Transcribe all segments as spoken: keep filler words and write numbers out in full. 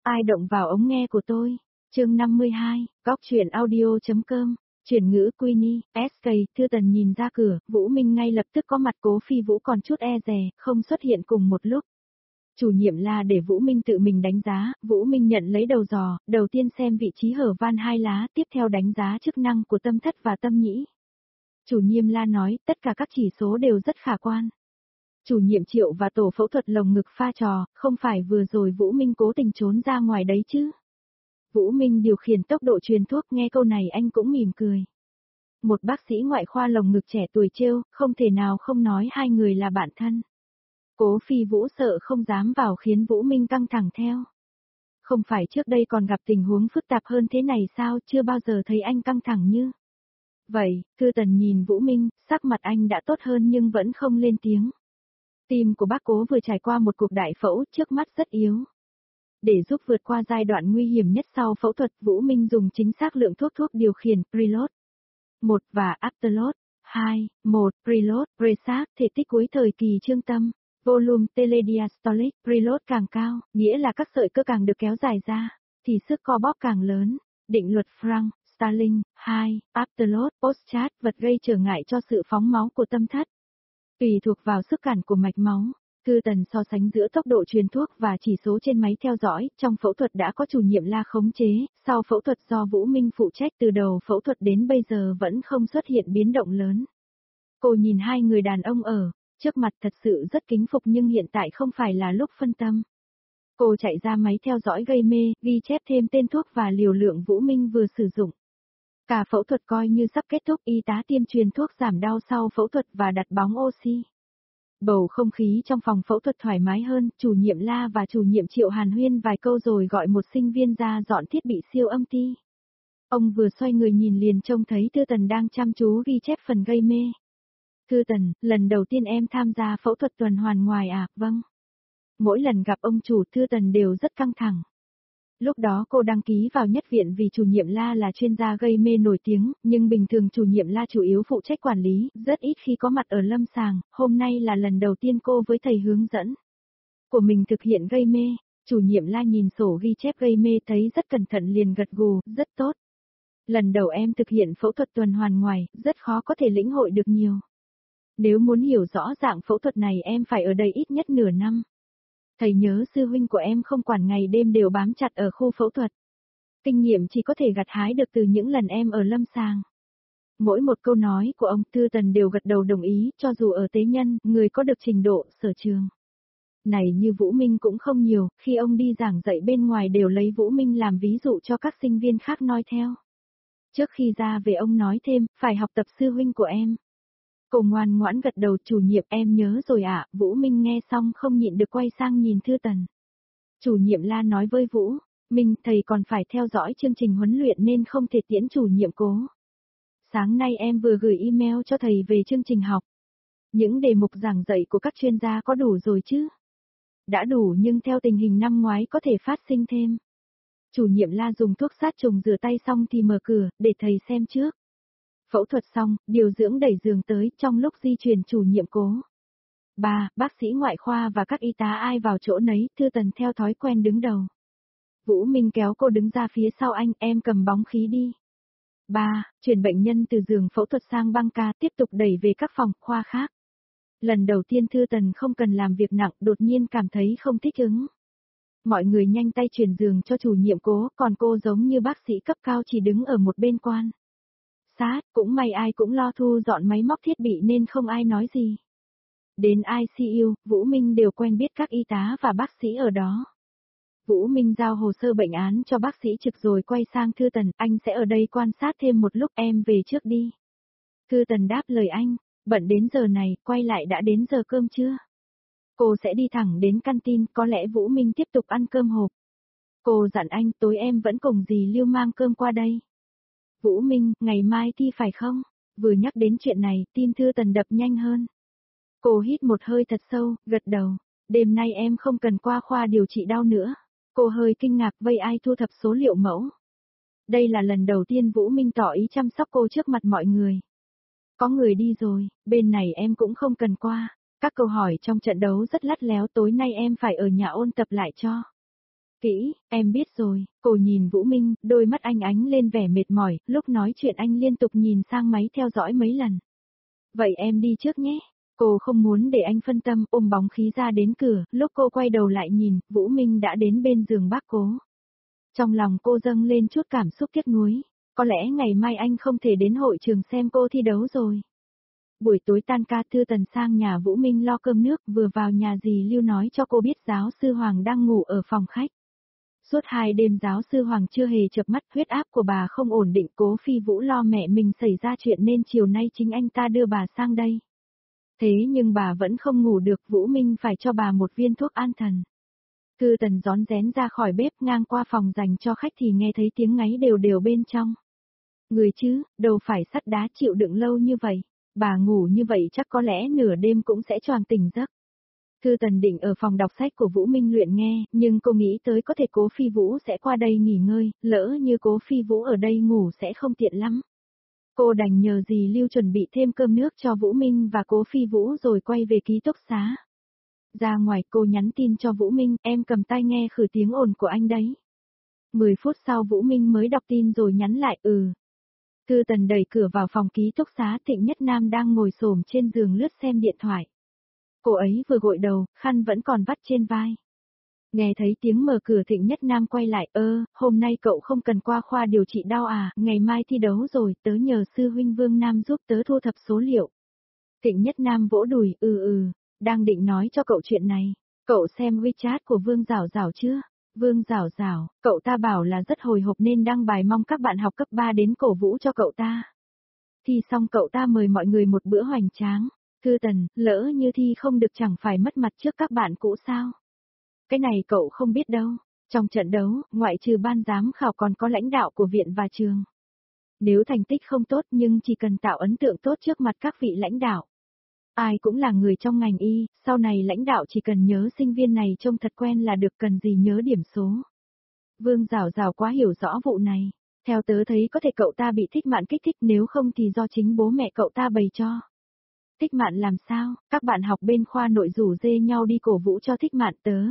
Ai động vào ống nghe của tôi? Chương năm mươi hai, góc truyện audio.com, chuyển ngữ Queenie, ét ca, Thư Tần nhìn ra cửa, Vũ Minh ngay lập tức có mặt. Cố Phi Vũ còn chút e dè, không xuất hiện cùng một lúc. Chủ nhiệm la để Vũ Minh tự mình đánh giá, Vũ Minh nhận lấy đầu dò, đầu tiên xem vị trí hở van hai lá, tiếp theo đánh giá chức năng của tâm thất và tâm nhĩ. Chủ nhiệm la nói, tất cả các chỉ số đều rất khả quan. Chủ nhiệm Triệu và tổ phẫu thuật lồng ngực pha trò, không phải vừa rồi Vũ Minh cố tình trốn ra ngoài đấy chứ. Vũ Minh điều khiển tốc độ truyền thuốc, nghe câu này anh cũng mỉm cười. Một bác sĩ ngoại khoa lồng ngực trẻ tuổi trêu, không thể nào không nói hai người là bạn thân. Cố Phi Vũ sợ không dám vào khiến Vũ Minh căng thẳng theo. Không phải trước đây còn gặp tình huống phức tạp hơn thế này sao, chưa bao giờ thấy anh căng thẳng như. Vậy, Thư Tần nhìn Vũ Minh, sắc mặt anh đã tốt hơn nhưng vẫn không lên tiếng. Tim của bác Cố vừa trải qua một cuộc đại phẫu, trước mắt rất yếu. Để giúp vượt qua giai đoạn nguy hiểm nhất sau phẫu thuật, Vũ Minh dùng chính xác lượng thuốc thuốc điều khiển preload một và afterload hai, một, preload, presat, thể tích cuối thời kỳ trương tâm, volume telediastolic, preload càng cao, nghĩa là các sợi cơ càng được kéo dài ra, thì sức co bóp càng lớn. Định luật Frank, Starling, hai, afterload, postchat, vật gây trở ngại cho sự phóng máu của tâm thất. Tùy thuộc vào sức cản của mạch máu, Thư Tần so sánh giữa tốc độ truyền thuốc và chỉ số trên máy theo dõi, trong phẫu thuật đã có chủ nhiệm la khống chế, sau phẫu thuật do Vũ Minh phụ trách từ đầu phẫu thuật đến bây giờ vẫn không xuất hiện biến động lớn. Cô nhìn hai người đàn ông ở trước mặt thật sự rất kính phục nhưng hiện tại không phải là lúc phân tâm. Cô chạy ra máy theo dõi gây mê, ghi chép thêm tên thuốc và liều lượng Vũ Minh vừa sử dụng. Cả phẫu thuật coi như sắp kết thúc, y tá tiêm truyền thuốc giảm đau sau phẫu thuật và đặt bóng oxy. Bầu không khí trong phòng phẫu thuật thoải mái hơn, chủ nhiệm La và chủ nhiệm Triệu hàn huyên vài câu rồi gọi một sinh viên ra dọn thiết bị siêu âm ti. Ông vừa xoay người nhìn liền trông thấy Thư Tần đang chăm chú ghi chép phần gây mê. Thư Tần, lần đầu tiên em tham gia phẫu thuật tuần hoàn ngoài à? Vâng. Mỗi lần gặp ông chủ Thư Tần đều rất căng thẳng. Lúc đó cô đăng ký vào nhất viện vì chủ nhiệm La là chuyên gia gây mê nổi tiếng, nhưng bình thường chủ nhiệm La chủ yếu phụ trách quản lý, rất ít khi có mặt ở lâm sàng, hôm nay là lần đầu tiên cô với thầy hướng dẫn của mình thực hiện gây mê. Chủ nhiệm La nhìn sổ ghi chép gây mê thấy rất cẩn thận liền gật gù, rất tốt. Lần đầu em thực hiện phẫu thuật tuần hoàn ngoài, rất khó có thể lĩnh hội được nhiều. Nếu muốn hiểu rõ dạng phẫu thuật này em phải ở đây ít nhất nửa năm. Thầy nhớ sư huynh của em không quản ngày đêm đều bám chặt ở khu phẫu thuật. Kinh nghiệm chỉ có thể gặt hái được từ những lần em ở lâm sàng. Mỗi một câu nói của ông Thư Tần đều gật đầu đồng ý, cho dù ở tế nhân, người có được trình độ, sở trường này như Vũ Minh cũng không nhiều, khi ông đi giảng dạy bên ngoài đều lấy Vũ Minh làm ví dụ cho các sinh viên khác noi theo. Trước khi ra về ông nói thêm, phải học tập sư huynh của em. Cô ngoan ngoãn gật đầu, chủ nhiệm em nhớ rồi ạ. Vũ Minh nghe xong không nhịn được quay sang nhìn Thư Tần. Chủ nhiệm La nói với Vũ Minh, thầy còn phải theo dõi chương trình huấn luyện nên không thể tiễn chủ nhiệm Cố. Sáng nay em vừa gửi email cho thầy về chương trình học. Những đề mục giảng dạy của các chuyên gia có đủ rồi chứ? Đã đủ nhưng theo tình hình năm ngoái có thể phát sinh thêm. Chủ nhiệm La dùng thuốc sát trùng rửa tay xong thì mở cửa, để thầy xem trước. Phẫu thuật xong, điều dưỡng đẩy giường tới, trong lúc di chuyển chủ nhiệm Cố. Ba, bác sĩ ngoại khoa và các y tá ai vào chỗ nấy, Thư Tần theo thói quen đứng đầu. Vũ Minh kéo cô đứng ra phía sau anh, em cầm bóng khí đi. Ba, chuyển bệnh nhân từ giường phẫu thuật sang băng ca, tiếp tục đẩy về các phòng khoa khác. Lần đầu tiên Thư Tần không cần làm việc nặng, đột nhiên cảm thấy không thích ứng. Mọi người nhanh tay chuyển giường cho chủ nhiệm Cố, còn cô giống như bác sĩ cấp cao chỉ đứng ở một bên quan sát, cũng may ai cũng lo thu dọn máy móc thiết bị nên không ai nói gì. Đến i xê u, Vũ Minh đều quen biết các y tá và bác sĩ ở đó. Vũ Minh giao hồ sơ bệnh án cho bác sĩ trực rồi quay sang Thư Tần, anh sẽ ở đây quan sát thêm một lúc, em về trước đi. Thư Tần đáp lời anh, bận đến giờ này, quay lại đã đến giờ cơm trưa. Cô sẽ đi thẳng đến canteen, có lẽ Vũ Minh tiếp tục ăn cơm hộp. Cô dặn anh, tối em vẫn cùng dì Lưu mang cơm qua đây. Vũ Minh, ngày mai thi phải không? Vừa nhắc đến chuyện này, tim Thư Tần đập nhanh hơn. Cô hít một hơi thật sâu, gật đầu. Đêm nay em không cần qua khoa điều trị đau nữa. Cô hơi kinh ngạc, vây ai thu thập số liệu mẫu. Đây là lần đầu tiên Vũ Minh tỏ ý chăm sóc cô trước mặt mọi người. Có người đi rồi, bên này em cũng không cần qua. Các câu hỏi trong trận đấu rất lắt léo, tối nay em phải ở nhà ôn tập lại cho. Kỹ, em biết rồi, cô nhìn Vũ Minh, đôi mắt anh ánh lên vẻ mệt mỏi, lúc nói chuyện anh liên tục nhìn sang máy theo dõi mấy lần. Vậy em đi trước nhé. Cô không muốn để anh phân tâm, ôm bóng khí ra đến cửa, lúc cô quay đầu lại nhìn, Vũ Minh đã đến bên giường bác Cố. Trong lòng cô dâng lên chút cảm xúc tiếc nuối, có lẽ ngày mai anh không thể đến hội trường xem cô thi đấu rồi. Buổi tối tan ca Thư Tần sang nhà Vũ Minh lo cơm nước, vừa vào nhà dì Lưu nói cho cô biết giáo sư Hoàng đang ngủ ở phòng khách. Suốt hai đêm giáo sư Hoàng chưa hề chợp mắt, huyết áp của bà không ổn định, Cố Phi Vũ lo mẹ mình xảy ra chuyện nên chiều nay chính anh ta đưa bà sang đây. Thế nhưng bà vẫn không ngủ được, Vũ Minh phải cho bà một viên thuốc an thần. Thư Tần rón rén ra khỏi bếp ngang qua phòng dành cho khách thì nghe thấy tiếng ngáy đều đều bên trong. Người chứ, đâu phải sắt đá chịu đựng lâu như vậy, bà ngủ như vậy chắc có lẽ nửa đêm cũng sẽ choàng tỉnh giấc. Thư Tần định ở phòng đọc sách của Vũ Minh luyện nghe, nhưng cô nghĩ tới có thể Cố Phi Vũ sẽ qua đây nghỉ ngơi, lỡ như Cố Phi Vũ ở đây ngủ sẽ không tiện lắm. Cô đành nhờ dì Lưu chuẩn bị thêm cơm nước cho Vũ Minh và Cố Phi Vũ rồi quay về ký túc xá. Ra ngoài cô nhắn tin cho Vũ Minh, em cầm tai nghe khử tiếng ồn của anh đấy. Mười phút sau Vũ Minh mới đọc tin rồi nhắn lại, ừ. Thư Tần đẩy cửa vào phòng ký túc xá, Thịnh Nhất Nam đang ngồi xổm trên giường lướt xem điện thoại. Cô ấy vừa gội đầu, khăn vẫn còn vắt trên vai. Nghe thấy tiếng mở cửa Thịnh Nhất Nam quay lại, ơ, hôm nay cậu không cần qua khoa điều trị đau à, ngày mai thi đấu rồi, tớ nhờ sư huynh Vương Nam giúp tớ thu thập số liệu. Thịnh Nhất Nam vỗ đùi, ừ ừ, đang định nói cho cậu chuyện này. Cậu xem WeChat của Vương Giảo Giảo chưa? Vương Giảo Giảo, cậu ta bảo là rất hồi hộp nên đăng bài mong các bạn học cấp ba đến cổ vũ cho cậu ta. Thi xong cậu ta mời mọi người một bữa hoành tráng. Thư Tần, lỡ như thi không được chẳng phải mất mặt trước các bạn cũ sao? Cái này cậu không biết đâu. Trong trận đấu, ngoại trừ ban giám khảo còn có lãnh đạo của viện và trường. Nếu thành tích không tốt nhưng chỉ cần tạo ấn tượng tốt trước mặt các vị lãnh đạo. Ai cũng là người trong ngành y, sau này lãnh đạo chỉ cần nhớ sinh viên này trông thật quen là được, cần gì nhớ điểm số. Vương Giảo Giảo quá hiểu rõ vụ này. Theo tớ thấy có thể cậu ta bị Thích Mạn kích thích, nếu không thì do chính bố mẹ cậu ta bày cho. Thích Mạn làm sao, các bạn học bên khoa nội rủ dê nhau đi cổ vũ cho Thích Mạn tớ.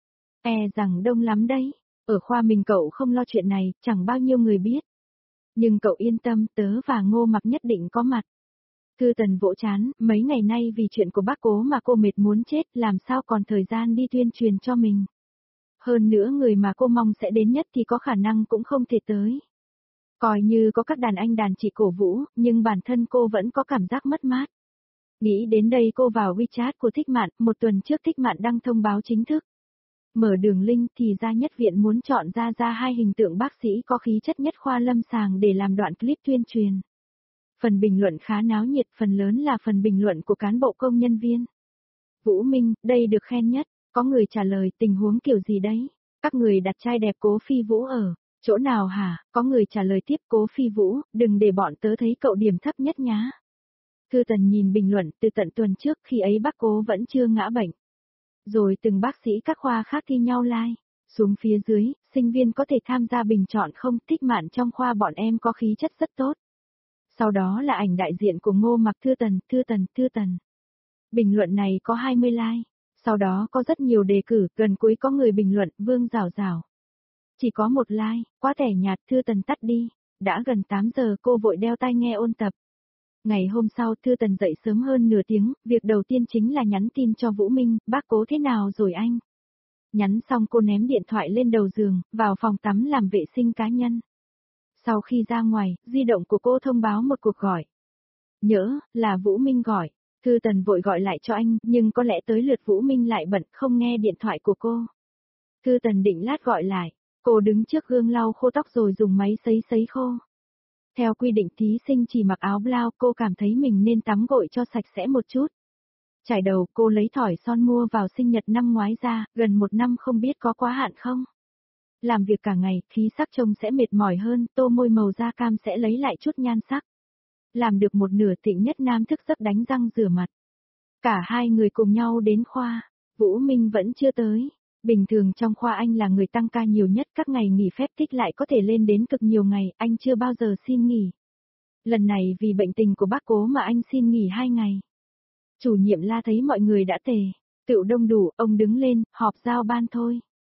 E rằng đông lắm đấy, ở khoa mình cậu không lo chuyện này, chẳng bao nhiêu người biết. Nhưng cậu yên tâm, tớ và Ngô Mặc nhất định có mặt. Thư Tần vỗ chán, mấy ngày nay vì chuyện của bác Cố mà cô mệt muốn chết, làm sao còn thời gian đi tuyên truyền cho mình. Hơn nữa người mà cô mong sẽ đến nhất thì có khả năng cũng không thể tới. Coi như có các đàn anh đàn chị cổ vũ, nhưng bản thân cô vẫn có cảm giác mất mát. Nghĩ đến đây cô vào WeChat của Thích Mạn, một tuần trước Thích Mạn đăng thông báo chính thức. Mở đường link thì ra nhất viện muốn chọn ra ra hai hình tượng bác sĩ có khí chất nhất khoa lâm sàng để làm đoạn clip tuyên truyền. Phần bình luận khá náo nhiệt, phần lớn là phần bình luận của cán bộ công nhân viên. Vũ Minh, đây được khen nhất, có người trả lời tình huống kiểu gì đấy? Các người đặt trai đẹp Cố Phi Vũ ở chỗ nào hả? Có người trả lời tiếp, Cố Phi Vũ, đừng để bọn tớ thấy cậu điểm thấp nhất nhá. Thư Tần nhìn bình luận từ tận tuần trước khi ấy bác Cố vẫn chưa ngã bệnh. Rồi từng bác sĩ các khoa khác thi nhau like. Xuống phía dưới, sinh viên có thể tham gia bình chọn không? Thích Mạn trong khoa bọn em có khí chất rất tốt. Sau đó là ảnh đại diện của Ngô Mặc, Thư Tần, Thư Tần, Thư Tần. Bình luận này có hai mươi like. Sau đó có rất nhiều đề cử, gần cuối có người bình luận, Vương Giảo Giảo. Chỉ có một like, quá tẻ nhạt, Thư Tần tắt đi. Đã gần tám giờ cô vội đeo tai nghe ôn tập. Ngày hôm sau Thư Tần dậy sớm hơn nửa tiếng, việc đầu tiên chính là nhắn tin cho Vũ Minh, bác Cố thế nào rồi anh? Nhắn xong cô ném điện thoại lên đầu giường, vào phòng tắm làm vệ sinh cá nhân. Sau khi ra ngoài, di động của cô thông báo một cuộc gọi. Nhỡ, là Vũ Minh gọi. Thư Tần vội gọi lại cho anh, nhưng có lẽ tới lượt Vũ Minh lại bận không nghe điện thoại của cô. Thư Tần định lát gọi lại, cô đứng trước gương lau khô tóc rồi dùng máy sấy sấy khô. Theo quy định thí sinh chỉ mặc áo blau, cô cảm thấy mình nên tắm gội cho sạch sẽ một chút. Chải đầu, cô lấy thỏi son mua vào sinh nhật năm ngoái ra, gần một năm không biết có quá hạn không. Làm việc cả ngày, khí sắc trông sẽ mệt mỏi hơn, tô môi màu da cam sẽ lấy lại chút nhan sắc. Làm được một nửa Thịnh Nhất Nam thức giấc đánh răng rửa mặt. Cả hai người cùng nhau đến khoa, Vũ Minh vẫn chưa tới. Bình thường trong khoa anh là người tăng ca nhiều nhất, các ngày nghỉ phép tích lại có thể lên đến cực nhiều ngày, anh chưa bao giờ xin nghỉ. Lần này vì bệnh tình của bác Cố mà anh xin nghỉ hai ngày. Chủ nhiệm la thấy mọi người đã tề, tựu đông đủ, ông đứng lên, họp giao ban thôi.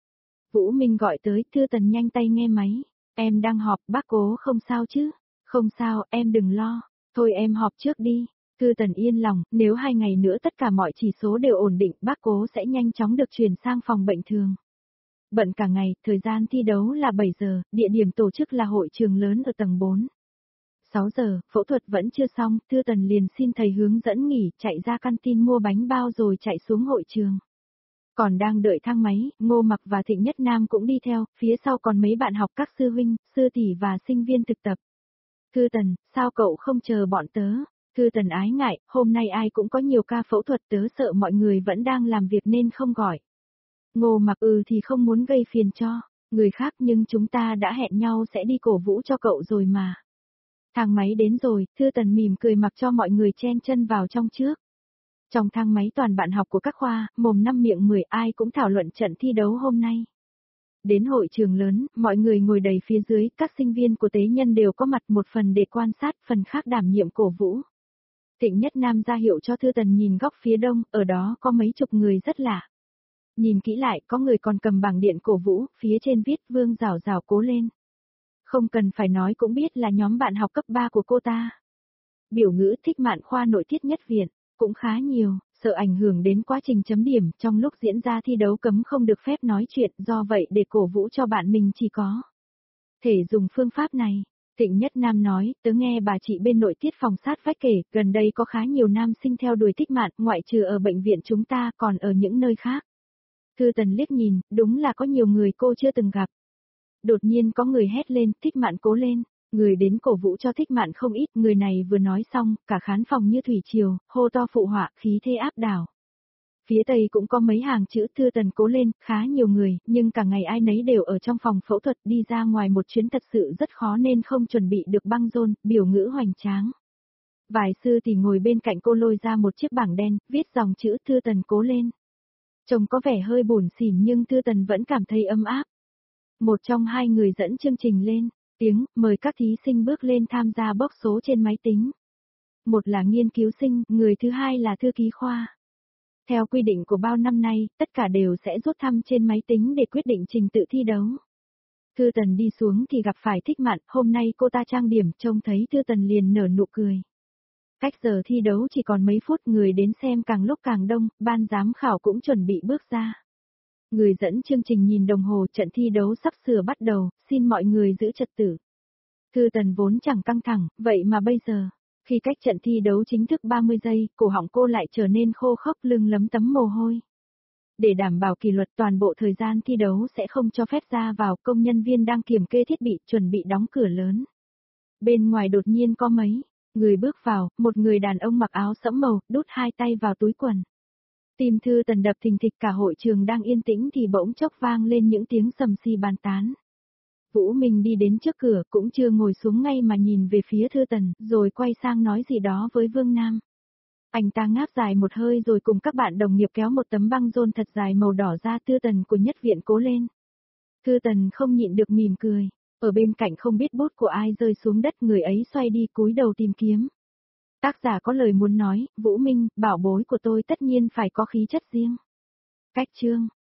Vũ Minh gọi tới, Thư Tần nhanh tay nghe máy. Em đang họp, bác Cố không sao chứ? Không sao, em đừng lo. Thôi em họp trước đi. Thư Tần yên lòng, nếu hai ngày nữa tất cả mọi chỉ số đều ổn định, bác Cố sẽ nhanh chóng được chuyển sang phòng bệnh thường. Bận cả ngày, thời gian thi đấu là bảy giờ, địa điểm tổ chức là hội trường lớn ở tầng bốn. sáu giờ, phẫu thuật vẫn chưa xong, Thư Tần liền xin thầy hướng dẫn nghỉ, chạy ra căn tin mua bánh bao rồi chạy xuống hội trường. Còn đang đợi thang máy, Ngô Mặc và Thịnh Nhất Nam cũng đi theo, phía sau còn mấy bạn học các sư huynh, sư tỷ và sinh viên thực tập. Thư Tần, sao cậu không chờ bọn tớ? Thư Tần ái ngại, hôm nay ai cũng có nhiều ca phẫu thuật, tớ sợ mọi người vẫn đang làm việc nên không gọi. Ngô Mặc ừ thì không muốn gây phiền cho người khác, nhưng chúng ta đã hẹn nhau sẽ đi cổ vũ cho cậu rồi mà. Thang máy đến rồi, Thư Tần mỉm cười mặc cho mọi người chen chân vào trong trước. Trong thang máy toàn bạn học của các khoa, mồm năm miệng mười, ai cũng thảo luận trận thi đấu hôm nay. Đến hội trường lớn, mọi người ngồi đầy phía dưới, các sinh viên của tế nhân đều có mặt, một phần để quan sát, phần khác đảm nhiệm cổ vũ. Thịnh Nhất Nam ra hiệu cho Thư Tần nhìn góc phía đông, ở đó có mấy chục người rất lạ. Nhìn kỹ lại, có người còn cầm bảng điện cổ vũ, phía trên viết Vương Giảo Giảo cố lên. Không cần phải nói cũng biết là nhóm bạn học cấp ba của cô ta. Biểu ngữ Thích Mạn khoa nội tiết nhất viện, cũng khá nhiều, sợ ảnh hưởng đến quá trình chấm điểm, trong lúc diễn ra thi đấu cấm không được phép nói chuyện, do vậy để cổ vũ cho bạn mình chỉ có thể dùng phương pháp này. Thịnh Nhất Nam nói, tớ nghe bà chị bên nội tiết phòng sát vách kể, gần đây có khá nhiều nam sinh theo đuổi Thích Mạn, ngoại trừ ở bệnh viện chúng ta còn ở những nơi khác. Thư Tần liếc nhìn, đúng là có nhiều người cô chưa từng gặp. Đột nhiên có người hét lên, Thích Mạn cố lên, người đến cổ vũ cho Thích Mạn không ít, người này vừa nói xong, cả khán phòng như thủy triều, hô to phụ họa, khí thế áp đảo. Phía tây cũng có mấy hàng chữ Thư Tần cố lên, khá nhiều người, nhưng cả ngày ai nấy đều ở trong phòng phẫu thuật, đi ra ngoài một chuyến thật sự rất khó nên không chuẩn bị được băng rôn, biểu ngữ hoành tráng. Vài sư thì ngồi bên cạnh cô lôi ra một chiếc bảng đen, viết dòng chữ Thư Tần cố lên. Trông có vẻ hơi bủn xỉn nhưng Thư Tần vẫn cảm thấy ấm áp. Một trong hai người dẫn chương trình lên, tiếng, mời các thí sinh bước lên tham gia bốc số trên máy tính. Một là nghiên cứu sinh, người thứ hai là thư ký khoa. Theo quy định của bao năm nay, tất cả đều sẽ rút thăm trên máy tính để quyết định trình tự thi đấu. Thư Tần đi xuống thì gặp phải Thích Mạn, hôm nay cô ta trang điểm, trông thấy Thư Tần liền nở nụ cười. Cách giờ thi đấu chỉ còn mấy phút, người đến xem càng lúc càng đông, ban giám khảo cũng chuẩn bị bước ra. Người dẫn chương trình nhìn đồng hồ, trận thi đấu sắp sửa bắt đầu, xin mọi người giữ trật tự. Thư Tần vốn chẳng căng thẳng, vậy mà bây giờ, khi cách trận thi đấu chính thức ba mươi giây, cổ họng cô lại trở nên khô khốc, lưng lấm tấm mồ hôi. Để đảm bảo kỷ luật, toàn bộ thời gian thi đấu sẽ không cho phép ra vào, công nhân viên đang kiểm kê thiết bị, chuẩn bị đóng cửa lớn. Bên ngoài đột nhiên có mấy người bước vào, một người đàn ông mặc áo sẫm màu, đút hai tay vào túi quần. Tim Thư Tần đập thình thịch, cả hội trường đang yên tĩnh thì bỗng chốc vang lên những tiếng sầm xì bàn tán. Vũ Minh đi đến trước cửa, cũng chưa ngồi xuống ngay mà nhìn về phía Thư Tần, rồi quay sang nói gì đó với Vương Nam. Anh ta ngáp dài một hơi rồi cùng các bạn đồng nghiệp kéo một tấm băng rôn thật dài màu đỏ ra, Thư Tần của nhất viện cố lên. Thư Tần không nhịn được mỉm cười, ở bên cạnh không biết bút của ai rơi xuống đất, người ấy xoay đi cúi đầu tìm kiếm. Tác giả có lời muốn nói, Vũ Minh, bảo bối của tôi tất nhiên phải có khí chất riêng. Cách chương